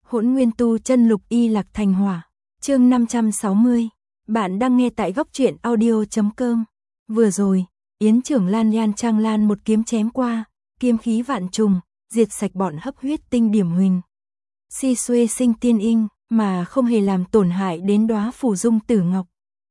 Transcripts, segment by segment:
Hỗn Nguyên Tu Chân Lục Y Lạc Thành Hỏa. Chương 560. Bạn đang nghe tại góc truyện audio.com. Vừa rồi, Yến Trưởng Lan Nhan Trang Lan một kiếm chém qua, kiếm khí vạn trùng, diệt sạch bọn hấp huyết tinh điểm huỳnh. Si xuê sinh tiên inh, mà không hề làm tổn hại đến đóa phủ dung tử ngọc.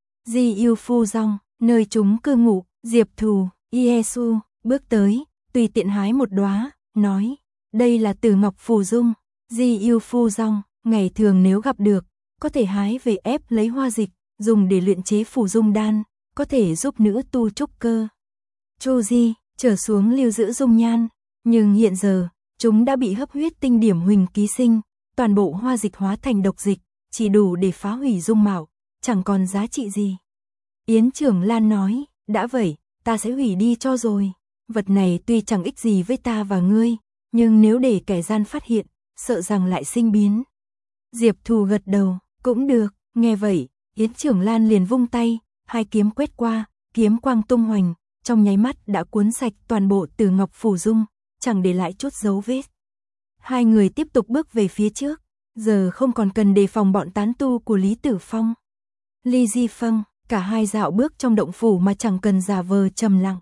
Di yêu phu rong, nơi chúng cư ngụ, Diệp Thù, Yesu, bước tới, tùy tiện hái một đóa, nói, đây là tử ngọc phù dung. Di yêu phu rong, ngày thường nếu gặp được, có thể hái về ép lấy hoa dịch, dùng để luyện chế phù dung đan, có thể giúp nữ tu trúc cơ. Chu Di, trở xuống lưu giữ dung nhan, nhưng hiện giờ, chúng đã bị hấp huyết tinh điểm huỳnh ký sinh, toàn bộ hoa dịch hóa thành độc dịch, chỉ đủ để phá hủy dung mạo, chẳng còn giá trị gì. Yến Trưởng Lan nói, đã vậy, ta sẽ hủy đi cho rồi. Vật này tuy chẳng ích gì với ta và ngươi, nhưng nếu để kẻ gian phát hiện, sợ rằng lại sinh biến. Diệp Thù gật đầu, cũng được, nghe vậy, Yến Trưởng Lan liền vung tay, hai kiếm quét qua, kiếm quang tung hoành, trong nháy mắt đã cuốn sạch toàn bộ Tử Ngọc phủ dung, chẳng để lại chút dấu vết. Hai người tiếp tục bước về phía trước, giờ không còn cần đề phòng bọn tán tu của Lý Tử Phong. Ly Di Phong, cả hai dạo bước trong động phủ mà chẳng cần giả vờ trầm lặng.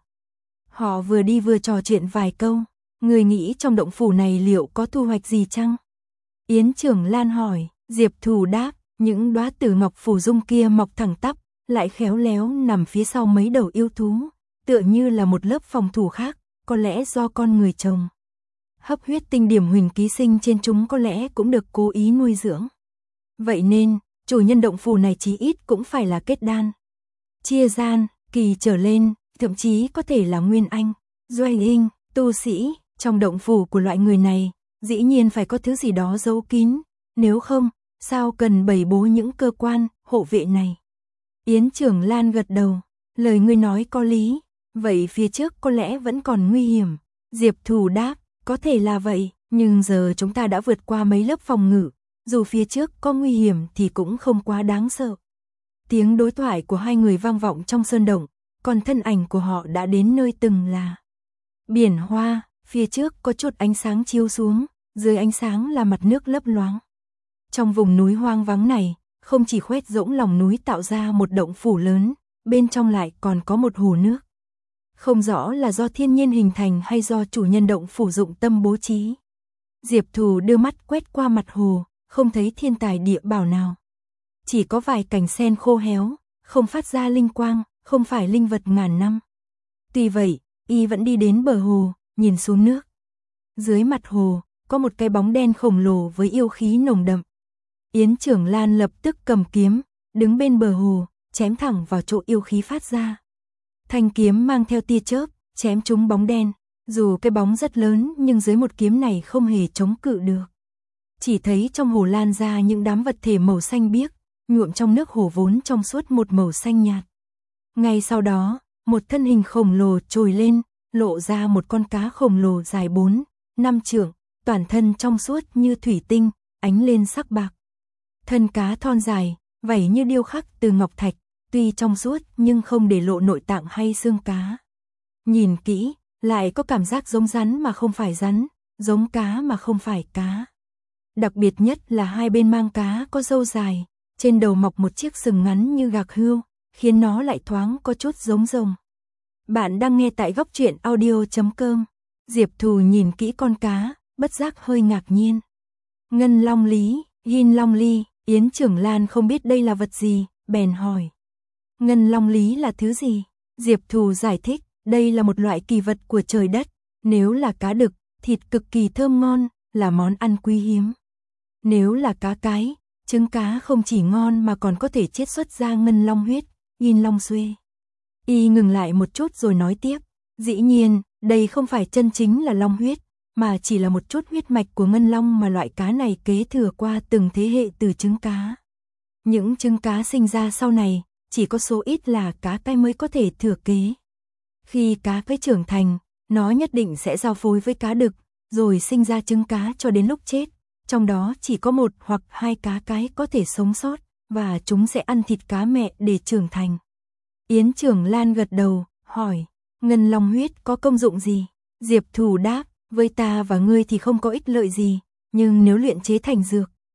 Họ vừa đi vừa trò chuyện vài câu, người nghĩ trong động phủ này liệu có thu hoạch gì chăng? Yến Trưởng Lan hỏi, Diệp Thù đáp, những đóa tử ngọc phủ dung kia mọc thẳng tắp, lại khéo léo nằm phía sau mấy đầu yêu thú, tựa như là một lớp phòng thủ khác, có lẽ do con người trồng. Hấp huyết tinh điểm huỳnh ký sinh trên chúng có lẽ cũng được cố ý nuôi dưỡng. Vậy nên, chủ nhân động phủ này chí ít cũng phải là kết đan. Chia gian, kỳ trở lên, thậm chí có thể là nguyên anh, doanh linh, tu sĩ, trong động phủ của loại người này, dĩ nhiên phải có thứ gì đó giấu kín, nếu không, sao cần bày bố những cơ quan, hộ vệ này. Yến Trưởng Lan gật đầu, lời ngươi nói có lý, vậy phía trước có lẽ vẫn còn nguy hiểm. Diệp Thù đáp, có thể là vậy, nhưng giờ chúng ta đã vượt qua mấy lớp phòng ngự, dù phía trước có nguy hiểm thì cũng không quá đáng sợ. Tiếng đối thoại của hai người vang vọng trong sơn động, còn thân ảnh của họ đã đến nơi từng là biển hoa, phía trước có chút ánh sáng chiếu xuống, dưới ánh sáng là mặt nước lấp loáng. Trong vùng núi hoang vắng này, không chỉ khoét rỗng lòng núi tạo ra một động phủ lớn, bên trong lại còn có một hồ nước. Không rõ là do thiên nhiên hình thành hay do chủ nhân động phủ dụng tâm bố trí. Diệp Thù đưa mắt quét qua mặt hồ, không thấy thiên tài địa bảo nào. Chỉ có vài cành sen khô héo, không phát ra linh quang, không phải linh vật ngàn năm. Tuy vậy, y vẫn đi đến bờ hồ, nhìn xuống nước. Dưới mặt hồ, có một cái bóng đen khổng lồ với yêu khí nồng đậm. Yến Trưởng Lan lập tức cầm kiếm, đứng bên bờ hồ, chém thẳng vào chỗ yêu khí phát ra. Thanh kiếm mang theo tia chớp, chém trúng bóng đen, dù cái bóng rất lớn nhưng dưới một kiếm này không hề chống cự được. Chỉ thấy trong hồ lan ra những đám vật thể màu xanh biếc, nhuộm trong nước hồ vốn trong suốt một màu xanh nhạt. Ngay sau đó, một thân hình khổng lồ trồi lên, lộ ra một con cá khổng lồ dài 4-5 trượng, toàn thân trong suốt như thủy tinh, ánh lên sắc bạc. Thân cá thon dài, vảy như điêu khắc từ ngọc thạch, tuy trong suốt nhưng không để lộ nội tạng hay xương cá. Nhìn kỹ, lại có cảm giác giống rắn mà không phải rắn, giống cá mà không phải cá. Đặc biệt nhất là hai bên mang cá có râu dài, trên đầu mọc một chiếc sừng ngắn như gạc hươu, khiến nó lại thoáng có chút giống rồng. Bạn đang nghe tại góc truyện audio.com. Diệp Thù nhìn kỹ con cá, bất giác hơi ngạc nhiên. Ngân long lý, Yin long ly, Yến Trưởng Lan không biết đây là vật gì, bèn hỏi. Ngân long lý là thứ gì? Diệp Thù giải thích, đây là một loại kỳ vật của trời đất, nếu là cá đực, thịt cực kỳ thơm ngon, là món ăn quý hiếm. Nếu là cá cái, trứng cá không chỉ ngon mà còn có thể chiết xuất ra ngân long huyết, Yin long xuê. Y ngừng lại một chút rồi nói tiếp, dĩ nhiên, đây không phải chân chính là long huyết, mà chỉ là một chút huyết mạch của ngân long mà loại cá này kế thừa qua từng thế hệ từ trứng cá. Những trứng cá sinh ra sau này, chỉ có số ít là cá cái mới có thể thừa kế. Khi cá cái trưởng thành, nó nhất định sẽ giao phối với cá đực, rồi sinh ra trứng cá cho đến lúc chết. Trong đó chỉ có một hoặc hai cá cái có thể sống sót, và chúng sẽ ăn thịt cá mẹ để trưởng thành. Yến Trưởng Lan gật đầu, hỏi, ngân long huyết có công dụng gì? Diệp Thù đáp, với ta và ngươi thì không có ích lợi gì, nhưng nếu luyện chế thành dược,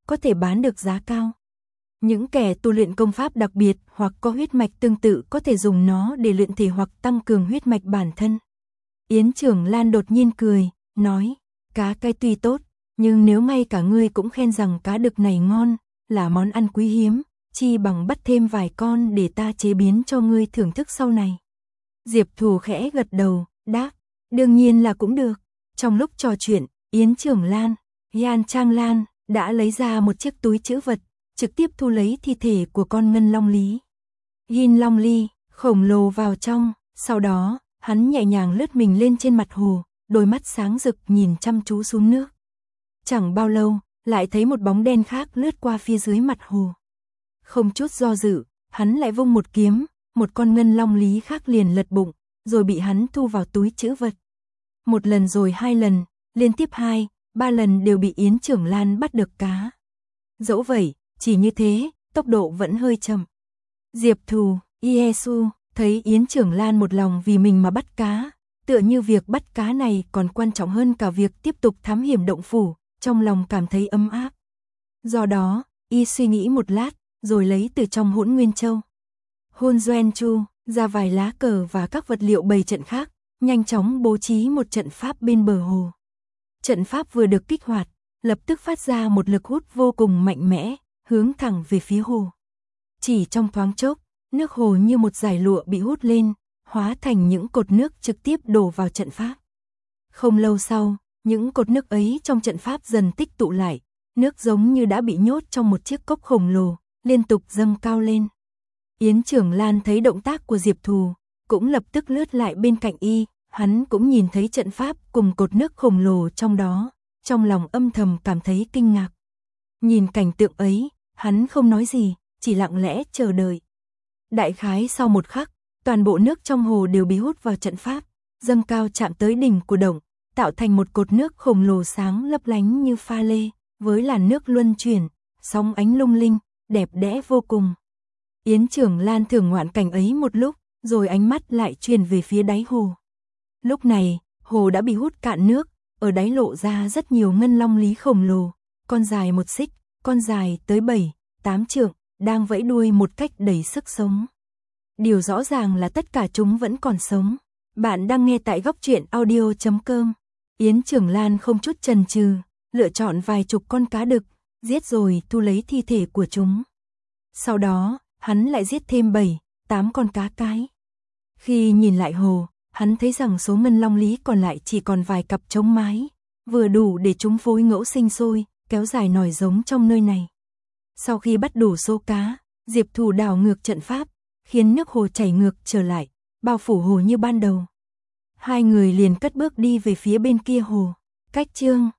có thể bán được giá cao. Những kẻ tu luyện công pháp đặc biệt hoặc có huyết mạch tương tự có thể dùng nó để luyện thể hoặc tăng cường huyết mạch bản thân. Yến Trưởng Lan đột nhiên cười, nói, cá cay tuy tốt, nhưng nếu ngay cả ngươi cũng khen rằng cá đực này ngon, là món ăn quý hiếm, chi bằng bắt thêm vài con để ta chế biến cho ngươi thưởng thức sau này. Diệp Thù khẽ gật đầu, đáp, đương nhiên là cũng được. Trong lúc trò chuyện, Yến Trưởng Lan, Yan Trang Lan đã lấy ra một chiếc túi trữ vật, trực tiếp thu lấy thi thể của con ngân long lý. Yin Long Ly, khổng lồ vào trong, sau đó, hắn nhẹ nhàng lướt mình lên trên mặt hồ, đôi mắt sáng rực nhìn chăm chú xuống nước. Chẳng bao lâu, lại thấy một bóng đen khác lướt qua phía dưới mặt hồ. Không chút do dự, hắn lại vung một kiếm, một con ngân long lý khác liền lật bụng, rồi bị hắn thu vào túi trữ vật. Một lần rồi hai lần, liên tiếp 2, 3 lần đều bị Yến Trưởng Lan bắt được cá. Dẫu vậy, chỉ như thế, tốc độ vẫn hơi chậm. Diệp Thù, Iesu, thấy Yến Trưởng Lan một lòng vì mình mà bắt cá, tựa như việc bắt cá này còn quan trọng hơn cả việc tiếp tục thám hiểm động phủ, trong lòng cảm thấy ấm áp. Do đó, y suy nghĩ một lát, rồi lấy từ trong Hỗn Nguyên Châu Hôn Doen Chu ra vài lá cờ và các vật liệu bày trận khác, nhanh chóng bố trí một trận pháp bên bờ hồ. Trận pháp vừa được kích hoạt, lập tức phát ra một lực hút vô cùng mạnh mẽ, hướng thẳng về phía hồ. Chỉ trong thoáng chốc, nước hồ như một dải lụa bị hút lên, hóa thành những cột nước trực tiếp đổ vào trận pháp. Không lâu sau, những cột nước ấy trong trận pháp dần tích tụ lại, nước giống như đã bị nhốt trong một chiếc cốc khổng lồ, liên tục dâng cao lên. Yến Trưởng Lan thấy động tác của Diệp Thù, cũng lập tức lướt lại bên cạnh y, hắn cũng nhìn thấy trận pháp cùng cột nước khổng lồ trong đó, trong lòng âm thầm cảm thấy kinh ngạc. Nhìn cảnh tượng ấy, hắn không nói gì, chỉ lặng lẽ chờ đợi. Đại khái sau một khắc, toàn bộ nước trong hồ đều bị hút vào trận pháp, dâng cao chạm tới đỉnh của động, tạo thành một cột nước khổng lồ sáng lấp lánh như pha lê, với làn nước luân chuyển, sóng ánh lung linh, đẹp đẽ vô cùng. Yến Trưởng Lan thưởng ngoạn cảnh ấy một lúc, rồi ánh mắt lại truyền về phía đáy hồ. Lúc này, hồ đã bị hút cạn nước, ở đáy lộ ra rất nhiều ngân long lý khổng lồ, con dài 1 xích, con dài tới 7, 8 trượng, đang vẫy đuôi một cách đầy sức sống. Điều rõ ràng là tất cả chúng vẫn còn sống. Bạn đang nghe tại Góc Truyện Audio.com. Yến Trưởng Lan không chút chần chừ, lựa chọn vài chục con cá đực, giết rồi thu lấy thi thể của chúng. Sau đó, hắn lại giết thêm 7, 8 con cá cái. Khi nhìn lại hồ, hắn thấy rằng số ngân long lý còn lại chỉ còn vài cặp trống mái, vừa đủ để chúng phối ngẫu sinh sôi, kéo dài nòi giống trong nơi này. Sau khi bắt đủ số cá, Diệp Thù đảo ngược trận pháp, khiến nước hồ chảy ngược trở lại, bao phủ hồ như ban đầu. Hai người liền cất bước đi về phía bên kia hồ. Cách chương